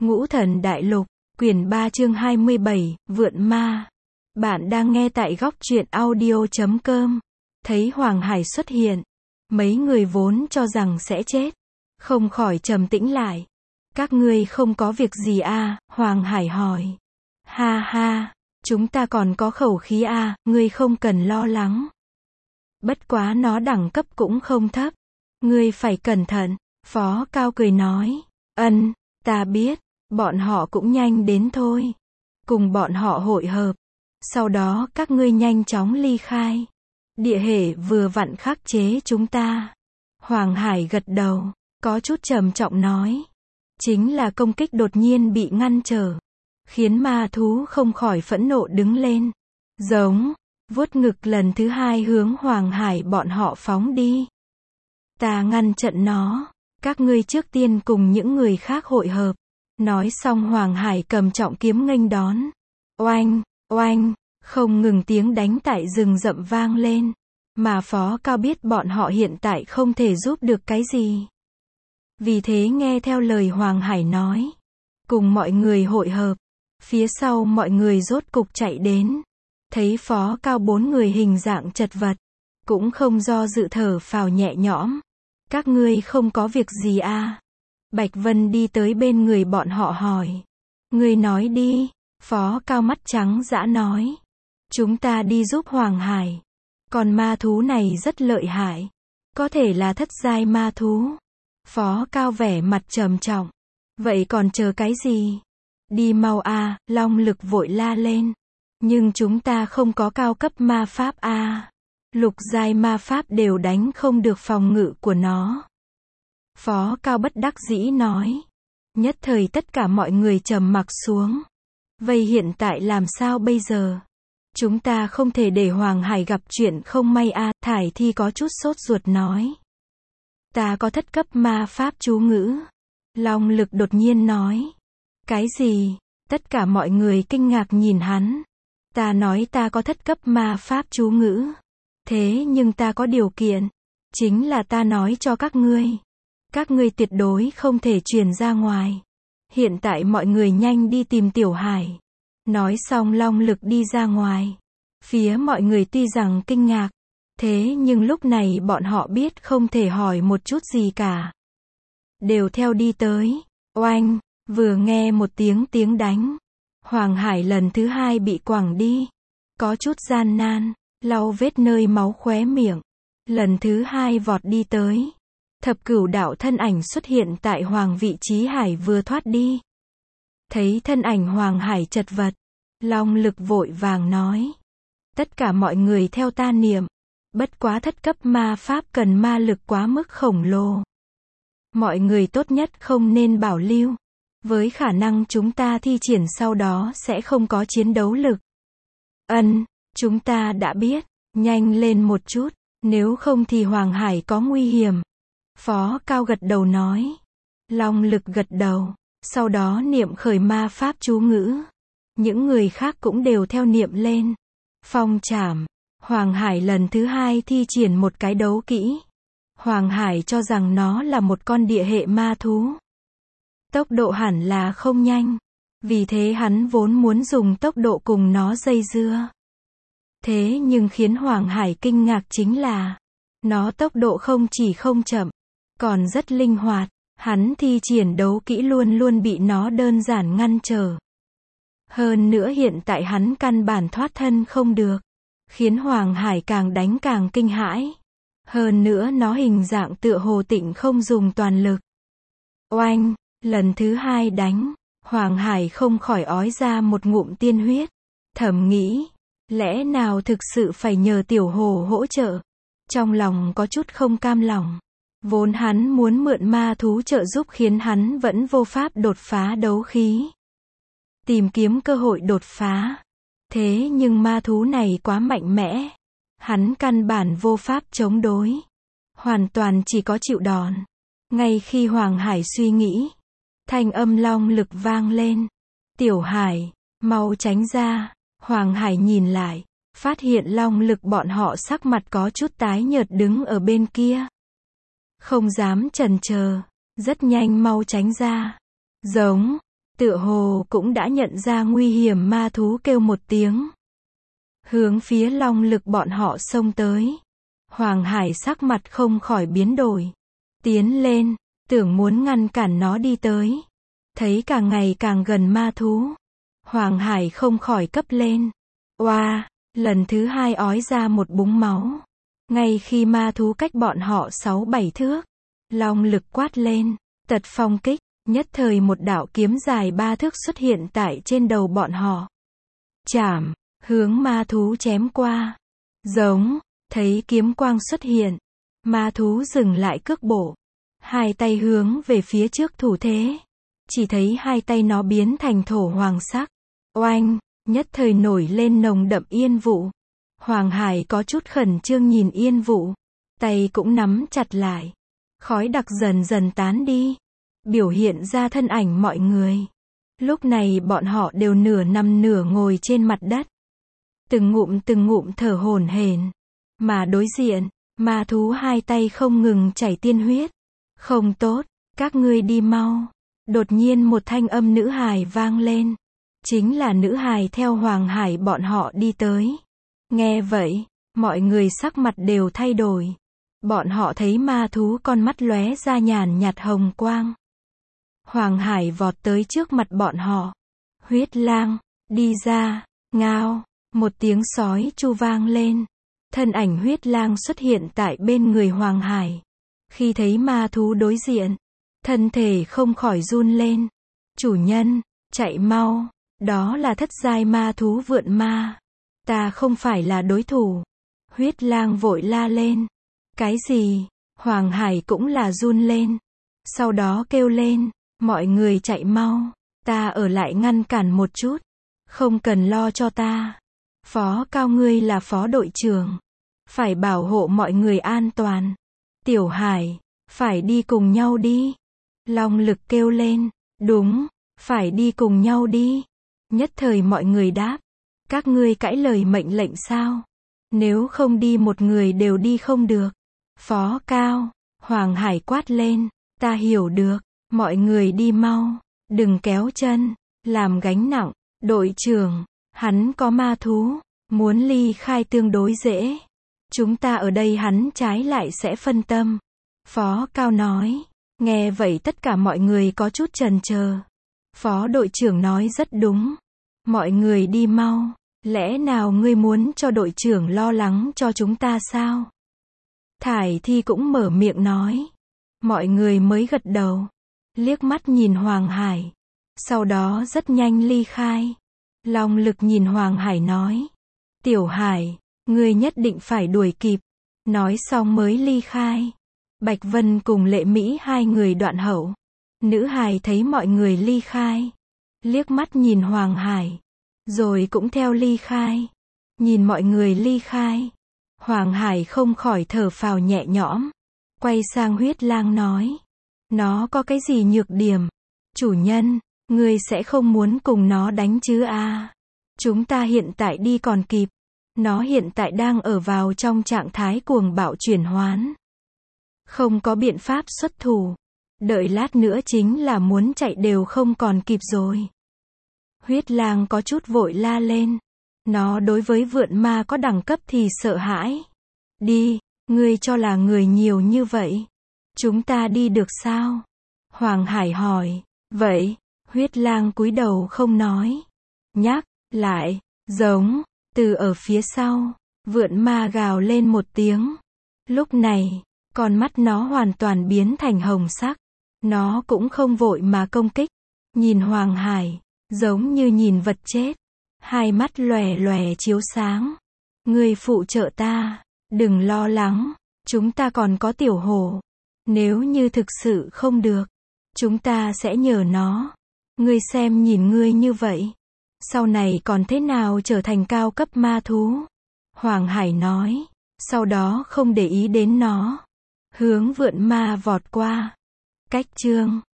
Ngũ Thần Đại Lục, quyển 3 chương 27, Vượn Ma. Bạn đang nghe tại góc truyện audio.com. Thấy Hoàng Hải xuất hiện, mấy người vốn cho rằng sẽ chết, không khỏi trầm tĩnh lại. Các ngươi không có việc gì à? Hoàng Hải hỏi. Ha ha, chúng ta còn có khẩu khí à, ngươi không cần lo lắng. Bất quá nó đẳng cấp cũng không thấp, ngươi phải cẩn thận. Phó Cao cười nói. Ta biết, bọn họ cũng nhanh đến thôi. Cùng bọn họ hội hợp. Sau đó các ngươi nhanh chóng ly khai. Địa hệ vừa vặn khắc chế chúng ta. Hoàng Hải gật đầu, có chút trầm trọng nói. Chính là công kích đột nhiên bị ngăn trở, khiến ma thú không khỏi phẫn nộ đứng lên. Giống, vuốt ngực lần thứ hai hướng Hoàng Hải bọn họ phóng đi. Ta ngăn chặn nó, các ngươi trước tiên cùng những người khác hội hợp. Nói xong Hoàng Hải cầm trọng kiếm nghênh đón. Oanh, oanh, không ngừng tiếng đánh tại rừng rậm vang lên. Mà Phó Cao biết bọn họ hiện tại không thể giúp được cái gì. Vì thế nghe theo lời Hoàng Hải nói, cùng mọi người hội hợp. Phía sau mọi người rốt cục chạy đến. Thấy Phó Cao 4 người hình dạng chật vật, cũng không do dự thở phào nhẹ nhõm. Các ngươi không có việc gì à? Bạch Vân đi tới bên người bọn họ hỏi. Ngươi nói đi. Phó Cao mắt trắng dã nói. Chúng ta đi giúp Hoàng Hải. Còn ma thú này rất lợi hại. Có thể là thất giai ma thú. Phó Cao vẻ mặt trầm trọng. Vậy còn chờ cái gì? Đi mau à, Long Lực vội la lên. Nhưng chúng ta không có cao cấp ma pháp à. Lục giai ma pháp đều đánh không được phòng ngự của nó. Phó Cao bất đắc dĩ nói. Nhất thời tất cả mọi người trầm mặc xuống. Vậy hiện tại làm sao bây giờ? Chúng ta không thể để Hoàng Hải gặp chuyện không may à, Thải Thi có chút sốt ruột nói. Ta có thất cấp ma pháp chú ngữ. Long Lực đột nhiên nói. Cái gì? Tất cả mọi người kinh ngạc nhìn hắn. Ta nói ta có thất cấp ma pháp chú ngữ. Thế nhưng ta có điều kiện. Chính là ta nói cho các ngươi. Các ngươi tuyệt đối không thể truyền ra ngoài. Hiện tại mọi người nhanh đi tìm Tiểu Hải. Nói xong Long Lực đi ra ngoài. Phía mọi người tuy rằng kinh ngạc. Thế nhưng lúc này bọn họ biết không thể hỏi một chút gì cả. Đều theo đi tới. Oanh, vừa nghe một tiếng đánh. Hoàng Hải lần thứ hai bị quẳng đi. Có chút gian nan, lau vết nơi máu khóe miệng. Lần thứ hai vọt đi tới. Thập Cửu đạo thân ảnh xuất hiện tại Hoàng vị trí Hải vừa thoát đi. Thấy thân ảnh Hoàng Hải chật vật. Long Lực vội vàng nói. Tất cả mọi người theo ta niệm. Bất quá thất cấp ma pháp cần ma lực quá mức khổng lồ. Mọi người tốt nhất không nên bảo lưu. Với khả năng chúng ta thi triển sau đó sẽ không có chiến đấu lực. Chúng ta đã biết. Nhanh lên một chút. Nếu không thì Hoàng Hải có nguy hiểm. Phó Cao gật đầu nói. Long Lực gật đầu. Sau đó niệm khởi ma pháp chú ngữ. Những người khác cũng đều theo niệm lên. Phong trảm. Hoàng Hải lần thứ hai thi triển một cái đấu kỹ. Hoàng Hải cho rằng nó là một con địa hệ ma thú. Tốc độ hẳn là không nhanh. Vì thế hắn vốn muốn dùng tốc độ cùng nó dây dưa. Thế nhưng khiến Hoàng Hải kinh ngạc chính là nó tốc độ không chỉ không chậm, còn rất linh hoạt. Hắn thi triển đấu kỹ luôn luôn bị nó đơn giản ngăn trở. Hơn nữa hiện tại hắn căn bản thoát thân không được. Khiến Hoàng Hải càng đánh càng kinh hãi. Hơn nữa nó hình dạng tựa hồ tịnh không dùng toàn lực. Oanh, lần thứ hai đánh. Hoàng Hải không khỏi ói ra một ngụm tiên huyết. Thầm nghĩ, lẽ nào thực sự phải nhờ Tiểu Hồ hỗ trợ? Trong lòng có chút không cam lòng. Vốn hắn muốn mượn ma thú trợ giúp khiến hắn vẫn vô pháp đột phá đấu khí. Tìm kiếm cơ hội đột phá. Thế nhưng ma thú này quá mạnh mẽ. Hắn căn bản vô pháp chống đối. Hoàn toàn chỉ có chịu đòn. Ngay khi Hoàng Hải suy nghĩ, thanh âm Long Lực vang lên. Tiểu Hải, mau tránh ra. Hoàng Hải nhìn lại, phát hiện Long Lực bọn họ sắc mặt có chút tái nhợt đứng ở bên kia. Không dám chần chờ, rất nhanh mau tránh ra. Giống, tựa hồ cũng đã nhận ra nguy hiểm, ma thú kêu một tiếng, hướng phía Long Lực bọn họ xông tới. Hoàng Hải sắc mặt không khỏi biến đổi, tiến lên, tưởng muốn ngăn cản nó đi tới. Thấy càng ngày càng gần ma thú, Hoàng Hải không khỏi cấp lên. Oa, lần thứ hai ói ra một búng máu. Ngay khi ma thú cách bọn họ 6-7 thước, Long Lực quát lên, tật phong kích, nhất thời một đạo kiếm dài 3 thước xuất hiện tại trên đầu bọn họ. Chảm, hướng ma thú chém qua. Giống, thấy kiếm quang xuất hiện, ma thú dừng lại cước bộ, hai tay hướng về phía trước thủ thế. Chỉ thấy hai tay nó biến thành thổ hoàng sắc. Oanh, nhất thời nổi lên nồng đậm yên vụ. Hoàng Hải có chút khẩn trương nhìn yên vụ, tay cũng nắm chặt lại. Khói đặc dần dần tán đi, biểu hiện ra thân ảnh mọi người. Lúc này bọn họ đều nửa nằm nửa ngồi trên mặt đất, từng ngụm thở hổn hển. Mà đối diện, ma thú hai tay không ngừng chảy tiên huyết. Không tốt, các ngươi đi mau. Đột nhiên một thanh âm nữ hài vang lên. Chính là nữ hài theo Hoàng Hải bọn họ đi tới. Nghe vậy, mọi người sắc mặt đều thay đổi. Bọn họ thấy ma thú con mắt lóe ra nhàn nhạt hồng quang. Hoàng Hải vọt tới trước mặt bọn họ. Huyết lang, đi ra, ngao, một tiếng sói chu vang lên. Thân ảnh huyết lang xuất hiện tại bên người Hoàng Hải. Khi thấy ma thú đối diện, thân thể không khỏi run lên. Chủ nhân, chạy mau, đó là thất giai ma thú vượn ma. Ta không phải là đối thủ. Huyết lang vội la lên. Cái gì? Hoàng Hải cũng là run lên. Sau đó kêu lên, mọi người chạy mau, ta ở lại ngăn cản một chút. Không cần lo cho ta. Phó Cao ngươi là phó đội trưởng, phải bảo hộ mọi người an toàn. Tiểu Hải, phải đi cùng nhau đi. Long Lực kêu lên, đúng, phải đi cùng nhau đi. Nhất thời mọi người đáp, các ngươi cãi lời mệnh lệnh sao? Nếu không đi một người đều đi không được. Phó Cao, Hoàng Hải quát lên, ta hiểu được, mọi người đi mau, đừng kéo chân, làm gánh nặng. Đội trưởng, hắn có ma thú, muốn ly khai tương đối dễ. Chúng ta ở đây hắn trái lại sẽ phân tâm. Phó Cao nói. Nghe vậy tất cả mọi người có chút chần chờ. Phó đội trưởng nói rất đúng. Mọi người đi mau. Lẽ nào ngươi muốn cho đội trưởng lo lắng cho chúng ta sao? Thải Thi cũng mở miệng nói. Mọi người mới gật đầu, liếc mắt nhìn Hoàng Hải. Sau đó rất nhanh ly khai. Long Lực nhìn Hoàng Hải nói. Tiểu Hải, ngươi nhất định phải đuổi kịp. Nói xong mới ly khai. Bạch Vân cùng Lệ Mỹ hai người đoạn hậu. Nữ hài thấy mọi người ly khai, liếc mắt nhìn Hoàng Hải, rồi cũng theo ly khai. Nhìn mọi người ly khai, Hoàng Hải không khỏi thở phào nhẹ nhõm. Quay sang Huyết lang nói. Nó có cái gì nhược điểm? Chủ nhân, ngươi sẽ không muốn cùng nó đánh chứ à? Chúng ta hiện tại đi còn kịp. Nó hiện tại đang ở vào trong trạng thái cuồng bạo chuyển hoán. Không có biện pháp xuất thủ. Đợi lát nữa chính là muốn chạy đều không còn kịp rồi. Huyết lang có chút vội la lên. Nó đối với vượn ma có đẳng cấp thì sợ hãi. Đi, ngươi cho là người nhiều như vậy. Chúng ta đi được sao? Hoàng Hải hỏi. Vậy, Huyết lang cúi đầu không nói. Nhắc lại, giống, từ ở phía sau, vượn ma gào lên một tiếng. Lúc này, con mắt nó hoàn toàn biến thành hồng sắc. Nó cũng không vội mà công kích. Nhìn Hoàng Hải, giống như nhìn vật chết. Hai mắt lòe lòe chiếu sáng. Ngươi phụ trợ ta, đừng lo lắng, chúng ta còn có tiểu hổ. Nếu như thực sự không được, chúng ta sẽ nhờ nó. Ngươi xem nhìn ngươi như vậy, sau này còn thế nào trở thành cao cấp ma thú? Hoàng Hải nói, sau đó không để ý đến nó, hướng vượn ma vọt qua. Cách chương